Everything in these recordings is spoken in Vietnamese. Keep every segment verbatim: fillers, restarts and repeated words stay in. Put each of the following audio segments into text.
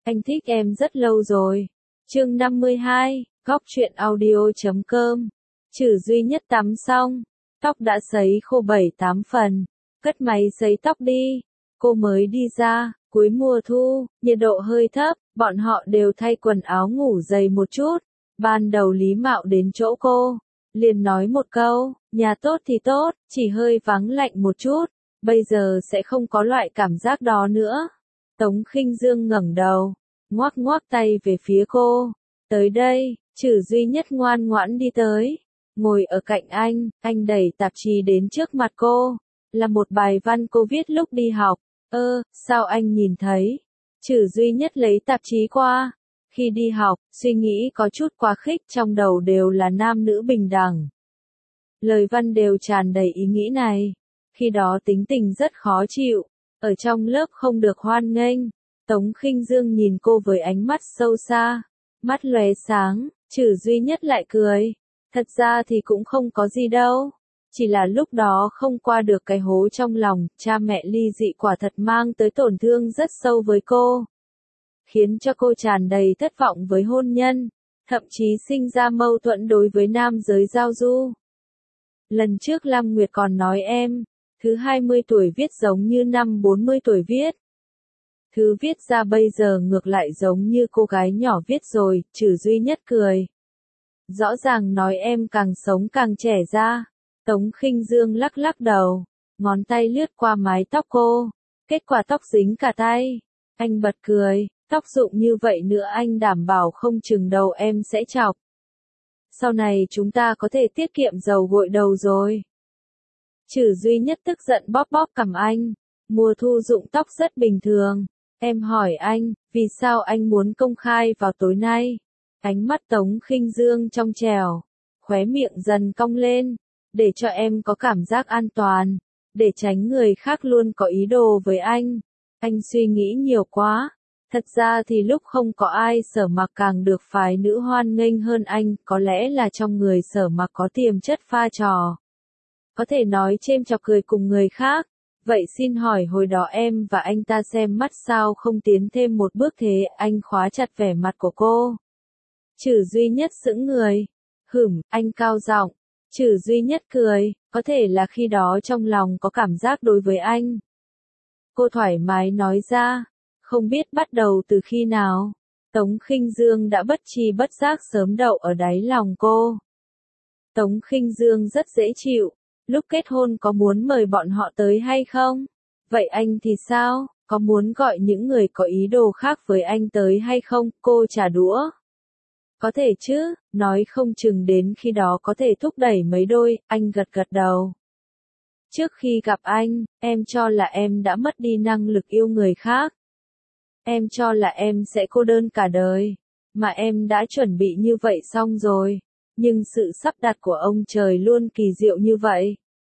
Anh thích em rất lâu rồi. Chương năm mươi hai, Góc truyện audio chấm com. Trừ duy nhất tắm xong, tóc đã sấy khô bảy tám phần, cất máy sấy tóc đi. Cô mới đi ra, cuối mùa thu, nhiệt độ hơi thấp, bọn họ đều thay quần áo ngủ dày một chút. Ban đầu Lý Mạo đến chỗ cô, liền nói một câu, nhà tốt thì tốt, chỉ hơi vắng lạnh một chút, bây giờ sẽ không có loại cảm giác đó nữa. Tống Khinh Dương ngẩng đầu, ngoắc ngoắc tay về phía cô. Tới đây, Trừ duy nhất ngoan ngoãn đi tới, ngồi ở cạnh anh, anh đẩy tạp chí đến trước mặt cô. Là một bài văn cô viết lúc đi học. Ơ, sao anh nhìn thấy? Trừ duy nhất lấy tạp chí qua. Khi đi học, suy nghĩ có chút quá khích, trong đầu đều là nam nữ bình đẳng. Lời văn đều tràn đầy ý nghĩ này. Khi đó tính tình rất khó chịu, ở trong lớp không được hoan nghênh. Tống Khinh Dương nhìn cô với ánh mắt sâu xa, mắt lóe sáng, Trừ duy nhất lại cười. Thật ra thì cũng không có gì đâu, chỉ là lúc đó không qua được cái hố trong lòng, cha mẹ ly dị quả thật mang tới tổn thương rất sâu với cô. Khiến cho cô tràn đầy thất vọng với hôn nhân, thậm chí sinh ra mâu thuẫn đối với nam giới giao du. Lần trước Lam Nguyệt còn nói em, thứ hai mươi tuổi viết giống như năm bốn mươi tuổi viết. Thứ viết ra bây giờ ngược lại giống như cô gái nhỏ viết rồi, Trừ duy nhất cười. Rõ ràng nói em càng sống càng trẻ ra. Tống Khinh Dương lắc lắc đầu, ngón tay lướt qua mái tóc cô, kết quả tóc dính cả tay. Anh bật cười, tóc rụng như vậy nữa anh đảm bảo không chừng đầu em sẽ chọc. Sau này chúng ta có thể tiết kiệm dầu gội đầu rồi. Trừ duy nhất tức giận bóp bóp cằm anh, mùa thu rụng tóc rất bình thường. Em hỏi anh, vì sao anh muốn công khai vào tối nay? Ánh mắt Tống Khinh Dương trong trẻo, khóe miệng dần cong lên, để cho em có cảm giác an toàn, để tránh người khác luôn có ý đồ với anh. Anh suy nghĩ nhiều quá, thật ra thì lúc không có ai Sở Mặc càng được phái nữ hoan nghênh hơn anh, có lẽ là trong người Sở Mặc có tiềm chất pha trò. Có thể nói chêm chọc cười cùng người khác. Vậy xin hỏi hồi đó em và anh ta xem mắt sao không tiến thêm một bước thế? Anh khóa chặt vẻ mặt của cô. Trừ duy nhất sững người. Hửm, anh cao giọng. Trừ duy nhất cười, có thể là khi đó trong lòng có cảm giác đối với anh. Cô thoải mái nói ra, không biết bắt đầu từ khi nào. Tống Khinh Dương đã bất tri bất giác sớm đậu ở đáy lòng cô. Tống Khinh Dương rất dễ chịu. Lúc kết hôn có muốn mời bọn họ tới hay không? Vậy anh thì sao? Có muốn gọi những người có ý đồ khác với anh tới hay không? Cô trả đũa. Có thể chứ, nói không chừng đến khi đó có thể thúc đẩy mấy đôi, anh gật gật đầu. Trước khi gặp anh, em cho là em đã mất đi năng lực yêu người khác. Em cho là em sẽ cô đơn cả đời, mà em đã chuẩn bị như vậy xong rồi. Nhưng sự sắp đặt của ông trời luôn kỳ diệu như vậy.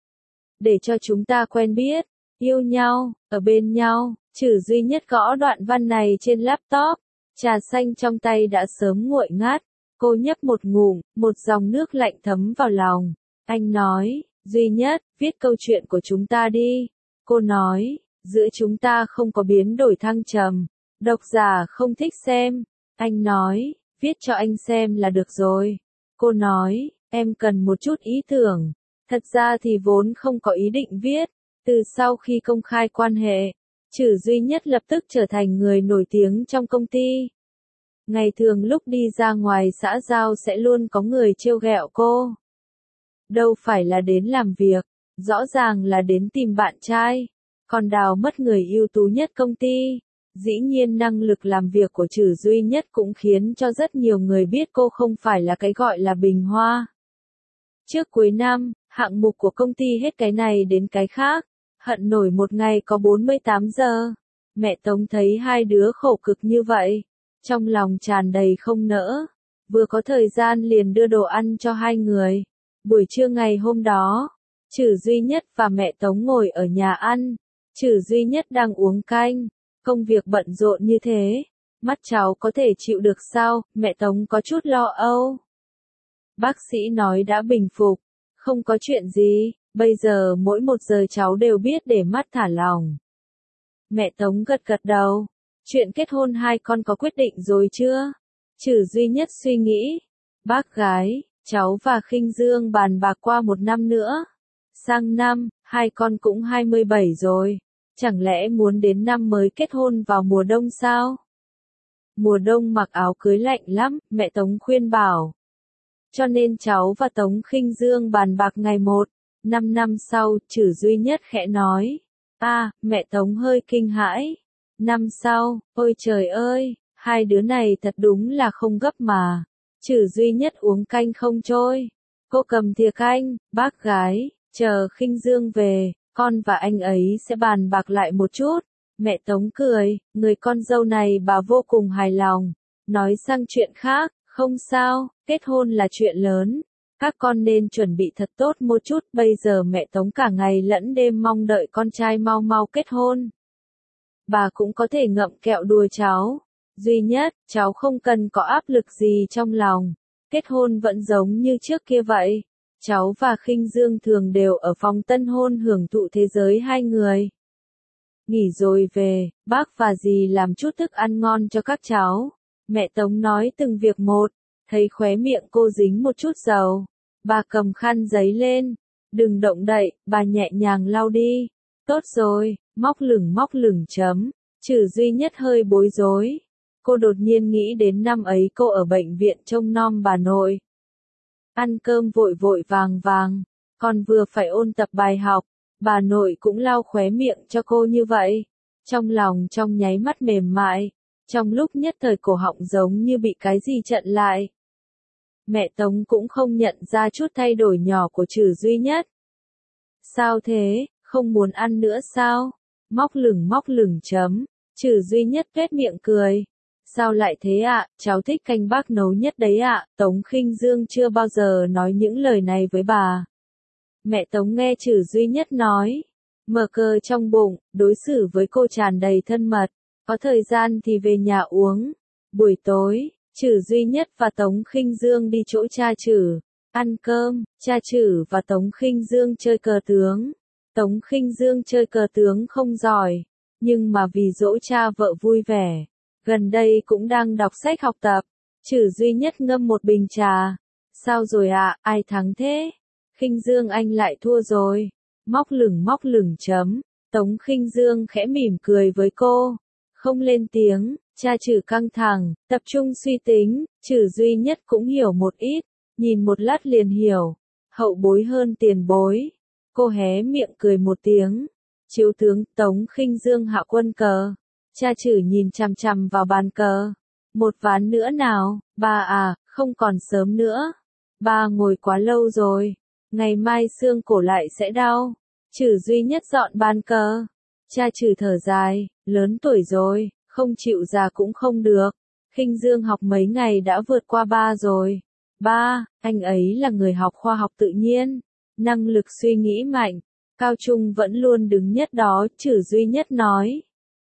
Để cho chúng ta quen biết, yêu nhau, ở bên nhau. Trừ duy nhất gõ đoạn văn này trên laptop. Trà xanh trong tay đã sớm nguội ngát. Cô nhấp một ngụm, một dòng nước lạnh thấm vào lòng. Anh nói, duy nhất, viết câu chuyện của chúng ta đi. Cô nói, giữa chúng ta không có biến đổi thăng trầm. Độc giả không thích xem. Anh nói, viết cho anh xem là được rồi. Cô nói, em cần một chút ý tưởng. Thật ra thì vốn không có ý định viết. Từ sau khi công khai quan hệ, Trừ duy nhất lập tức trở thành người nổi tiếng trong công ty. Ngày thường lúc đi ra ngoài xã giao sẽ luôn có người trêu ghẹo cô. Đâu phải là đến làm việc, rõ ràng là đến tìm bạn trai. Còn đào mất người ưu tú nhất công ty. Dĩ nhiên năng lực làm việc của Trừ duy nhất cũng khiến cho rất nhiều người biết cô không phải là cái gọi là bình hoa. Trước cuối năm, hạng mục của công ty hết cái này đến cái khác, hận nổi một ngày có bốn mươi tám giờ. Mẹ Tống thấy hai đứa khổ cực như vậy, trong lòng tràn đầy không nỡ, vừa có thời gian liền đưa đồ ăn cho hai người. Buổi trưa ngày hôm đó, Trừ duy nhất và mẹ Tống ngồi ở nhà ăn. Trừ duy nhất đang uống canh. Công việc bận rộn như thế, mắt cháu có thể chịu được sao? Mẹ Tống có chút lo âu. Bác sĩ nói đã bình phục, không có chuyện gì, bây giờ mỗi một giờ cháu đều biết để mắt thả lỏng. Mẹ Tống gật gật đầu, Chuyện kết hôn hai con có quyết định rồi chưa? Trừ duy nhất suy nghĩ. Bác gái, cháu và Khinh Dương bàn bạc qua một năm nữa. Sang năm, hai con cũng hai mươi bảy rồi. Chẳng lẽ muốn đến năm mới kết hôn vào mùa đông sao? Mùa đông mặc áo cưới lạnh lắm, mẹ Tống khuyên bảo. Cho nên cháu và Tống Khinh Dương bàn bạc ngày một. Năm năm sau, Trừ duy nhất khẽ nói. À, mẹ Tống hơi kinh hãi. Năm sau, ôi trời ơi, hai đứa này thật đúng là không gấp mà. Trừ duy nhất uống canh không trôi. Cô cầm thìa canh, bác gái, chờ Khinh Dương về, con và anh ấy sẽ bàn bạc lại một chút. Mẹ Tống cười, người con dâu này bà vô cùng hài lòng. Nói sang chuyện khác, không sao, kết hôn là chuyện lớn. Các con nên chuẩn bị thật tốt một chút, bây giờ mẹ Tống cả ngày lẫn đêm mong đợi con trai mau mau kết hôn. Bà cũng có thể ngậm kẹo đùa cháu. Duy nhất, cháu không cần có áp lực gì trong lòng. Kết hôn vẫn giống như trước kia vậy. Cháu và Khinh Dương thường đều ở phòng tân hôn hưởng thụ thế giới hai người. Nghỉ rồi về, bác và dì làm chút thức ăn ngon cho các cháu. Mẹ Tống nói từng việc một, thấy khóe miệng cô dính một chút dầu. Bà cầm khăn giấy lên. Đừng động đậy, bà nhẹ nhàng lau đi. Tốt rồi, móc lửng móc lửng chấm. Trừ duy nhất hơi bối rối. Cô đột nhiên nghĩ đến năm ấy cô ở bệnh viện trông nom bà nội. Ăn cơm vội vội vàng vàng, còn vừa phải ôn tập bài học, bà nội cũng lau khóe miệng cho cô như vậy. Trong lòng trong nháy mắt mềm mại, trong lúc nhất thời cổ họng giống như bị cái gì chặn lại. Mẹ Tống cũng không nhận ra chút thay đổi nhỏ của Trừ duy nhất. Sao thế, không muốn ăn nữa sao? Móc lửng móc lửng chấm. Trừ duy nhất tuét miệng cười. Sao lại thế ạ, à? Cháu thích canh bác nấu nhất đấy ạ. À? Tống Khinh Dương chưa bao giờ nói những lời này với bà. Mẹ Tống nghe Trừ duy nhất nói. Mở cờ trong bụng, đối xử với cô tràn đầy thân mật. Có thời gian thì về nhà uống. Buổi tối, Trừ duy nhất và Tống Khinh Dương đi chỗ cha Trừ. Ăn cơm, cha Trừ và Tống Khinh Dương chơi cờ tướng. Tống Khinh Dương chơi cờ tướng không giỏi. Nhưng mà vì dỗ cha vợ vui vẻ. Gần đây cũng đang đọc sách học tập. Trừ duy nhất ngâm một bình trà. Sao rồi ạ, à, ai thắng thế? Khinh Dương anh lại thua rồi. Móc lửng móc lửng chấm. Tống Khinh Dương khẽ mỉm cười với cô. Không lên tiếng, cha Trừ căng thẳng, tập trung suy tính. Trừ duy nhất cũng hiểu một ít. Nhìn một lát liền hiểu. Hậu bối hơn tiền bối. Cô hé miệng cười một tiếng. Chiếu tướng Tống Khinh Dương hạ quân cờ. Cha Trừ nhìn chằm chằm vào bàn cờ. Một ván nữa nào, ba à, không còn sớm nữa. Ba ngồi quá lâu rồi. Ngày mai xương cổ lại sẽ đau. Trừ duy nhất dọn bàn cờ. Cha Trừ thở dài, lớn tuổi rồi, không chịu già cũng không được. Khinh Dương học mấy ngày đã vượt qua ba rồi. Ba, anh ấy là người học khoa học tự nhiên. Năng lực suy nghĩ mạnh. Cao trung vẫn luôn đứng nhất đó, Trừ duy nhất nói.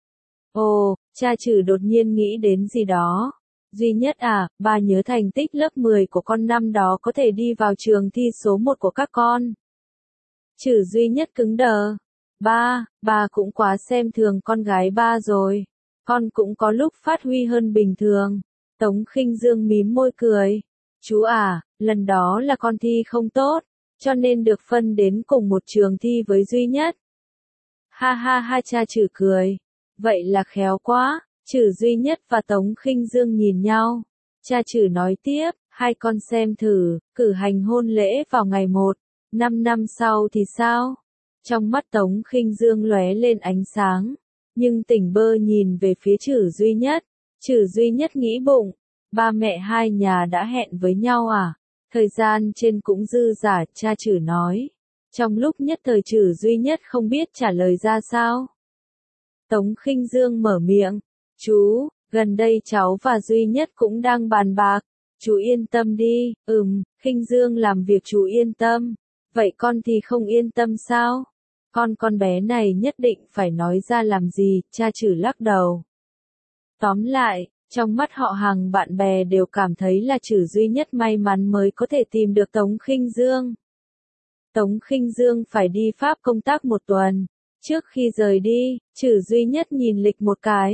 Ồ, cha Trừ đột nhiên nghĩ đến gì đó. Duy nhất à, ba nhớ thành tích lớp mười của con năm đó có thể đi vào trường thi số một của các con. Trừ duy nhất cứng đờ. Ba, ba cũng quá xem thường con gái ba rồi. Con cũng có lúc phát huy hơn bình thường. Tống Khinh Dương mím môi cười. Chú à, lần đó là con thi không tốt, cho nên được phân đến cùng một trường thi với duy nhất. Ha ha ha, cha Trừ cười. Vậy là khéo quá. Trừ duy nhất và Tống Khinh Dương nhìn nhau. Cha Trừ nói tiếp, hai con xem thử, cử hành hôn lễ vào ngày một, năm năm sau thì sao? Trong mắt Tống Khinh Dương lóe lên ánh sáng, nhưng tỉnh bơ nhìn về phía Trừ duy nhất. Trừ duy nhất nghĩ bụng, ba mẹ hai nhà đã hẹn với nhau à? Thời gian trên cũng dư dả, cha Trừ nói. Trong lúc nhất thời Trừ duy nhất không biết trả lời ra sao. Tống Khinh Dương mở miệng. Chú, gần đây cháu và duy nhất cũng đang bàn bạc. Chú yên tâm đi. Ừm, Khinh Dương làm việc chú yên tâm. Vậy con thì không yên tâm sao? Con con bé này nhất định phải nói ra làm gì, cha Trừ lắc đầu. Tóm lại, trong mắt họ hàng bạn bè đều cảm thấy là Trừ duy nhất may mắn mới có thể tìm được Tống Khinh Dương. Tống Khinh Dương phải đi Pháp công tác một tuần. Trước khi rời đi, Trừ duy nhất nhìn lịch một cái.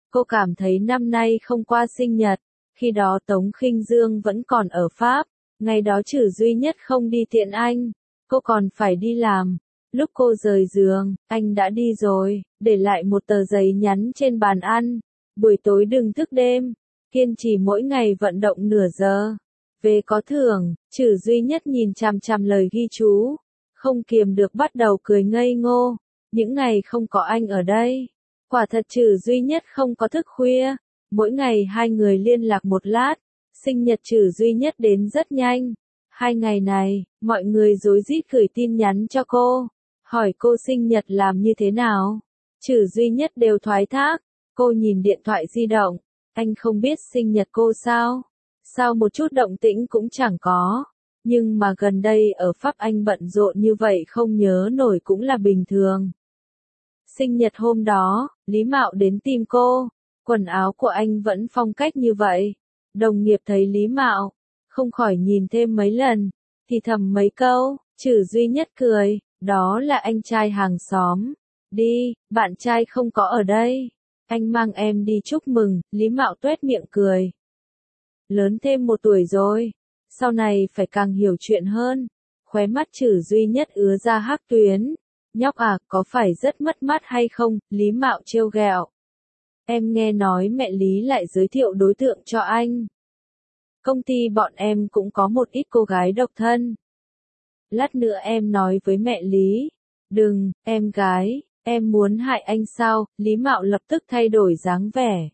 Cô cảm thấy năm nay không qua sinh nhật, khi đó Tống Khinh Dương vẫn còn ở Pháp, ngày đó Trử Duy Nhất không đi tiện anh, cô còn phải đi làm. Lúc cô rời giường, anh đã đi rồi, để lại một tờ giấy nhắn trên bàn ăn. Buổi tối đừng thức đêm, kiên trì mỗi ngày vận động nửa giờ. Về có thưởng. Trử Duy Nhất nhìn chằm chằm lời ghi chú, không kiềm được bắt đầu cười ngây ngô. Những ngày không có anh ở đây, quả thật Trử Duy Nhất không có thức khuya. Mỗi ngày hai người liên lạc một lát. Sinh nhật Trử Duy Nhất đến rất nhanh. Hai ngày này, mọi người rối rít gửi tin nhắn cho cô, hỏi cô sinh nhật làm như thế nào. Trử Duy Nhất đều thoái thác. Cô nhìn điện thoại di động, anh không biết sinh nhật cô sao? Sao một chút động tĩnh cũng chẳng có. Nhưng mà gần đây ở Pháp anh bận rộn như vậy không nhớ nổi cũng là bình thường. Sinh nhật hôm đó, Lý Mạo đến tìm cô. Quần áo của anh vẫn phong cách như vậy. Đồng nghiệp thấy Lý Mạo, không khỏi nhìn thêm mấy lần, thì thầm mấy câu. Trử Duy Nhất cười, đó là anh trai hàng xóm. Đi, bạn trai không có ở đây. Anh mang em đi chúc mừng. Lý Mạo tuét miệng cười. Lớn thêm một tuổi rồi, sau này phải càng hiểu chuyện hơn. Khóe mắt Trử Duy Nhất ứa ra hắc tuyến. Nhóc à, có phải rất mất mát hay không? Lý Mạo trêu ghẹo. Em nghe nói mẹ Lý lại giới thiệu đối tượng cho anh. Công ty bọn em cũng có một ít cô gái độc thân. Lát nữa em nói với mẹ Lý. Đừng, em gái, em muốn hại anh sao? Lý Mạo lập tức thay đổi dáng vẻ.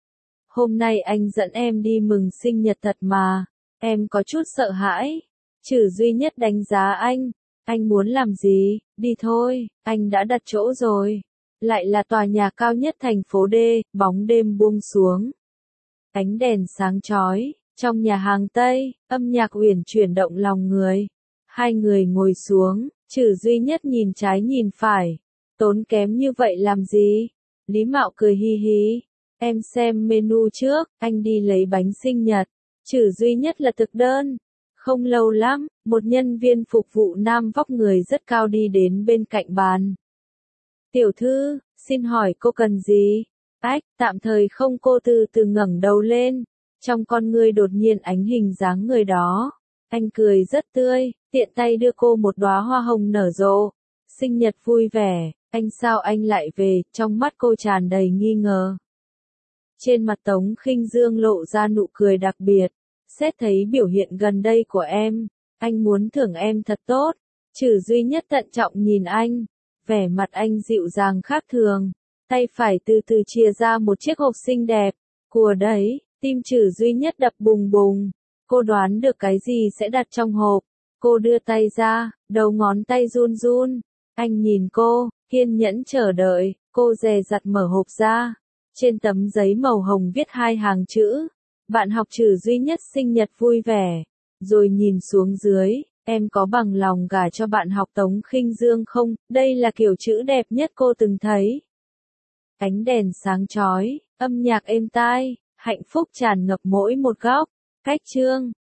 Hôm nay anh dẫn em đi mừng sinh nhật thật mà, em có chút sợ hãi. Trử Duy Nhất đánh giá anh. Anh muốn làm gì? Đi thôi, anh đã đặt chỗ rồi. Lại là tòa nhà cao nhất thành phố D, bóng đêm buông xuống. Ánh đèn sáng chói, trong nhà hàng Tây, âm nhạc uyển chuyển động lòng người. Hai người ngồi xuống, Trử Duy Nhất nhìn trái nhìn phải. Tốn kém như vậy làm gì? Lý Mạo cười hi hi. Em xem menu trước, anh đi lấy bánh sinh nhật. Trử Duy Nhất là thực đơn. Không lâu lắm, một nhân viên phục vụ nam vóc người rất cao đi đến bên cạnh bàn. Tiểu thư, xin hỏi cô cần gì? Ách, tạm thời không. Cô từ từ ngẩng đầu lên. Trong con ngươi đột nhiên ánh hình dáng người đó. Anh cười rất tươi, tiện tay đưa cô một đóa hoa hồng nở rộ. Sinh nhật vui vẻ, anh sao anh lại về? Trong mắt cô tràn đầy nghi ngờ. Trên mặt Tống Khinh Dương lộ ra nụ cười đặc biệt. Xét thấy biểu hiện gần đây của em, anh muốn thưởng em thật tốt. Trử Duy Nhất thận trọng nhìn anh. Vẻ mặt anh dịu dàng khác thường. Tay phải từ từ chìa ra một chiếc hộp xinh đẹp. Của đấy, tim Trử Duy Nhất đập bùng bùng. Cô đoán được cái gì sẽ đặt trong hộp. Cô đưa tay ra, đầu ngón tay run run. Anh nhìn cô, kiên nhẫn chờ đợi. Cô dè dặt mở hộp ra. Trên tấm giấy màu hồng viết hai hàng chữ. Bạn học Trử Duy Nhất sinh nhật vui vẻ. Rồi nhìn xuống dưới, em có bằng lòng gả cho bạn học Tống Khinh Dương không? Đây là kiểu chữ đẹp nhất cô từng thấy. Ánh đèn sáng chói, âm nhạc êm tai, hạnh phúc tràn ngập mỗi một góc. Cách chương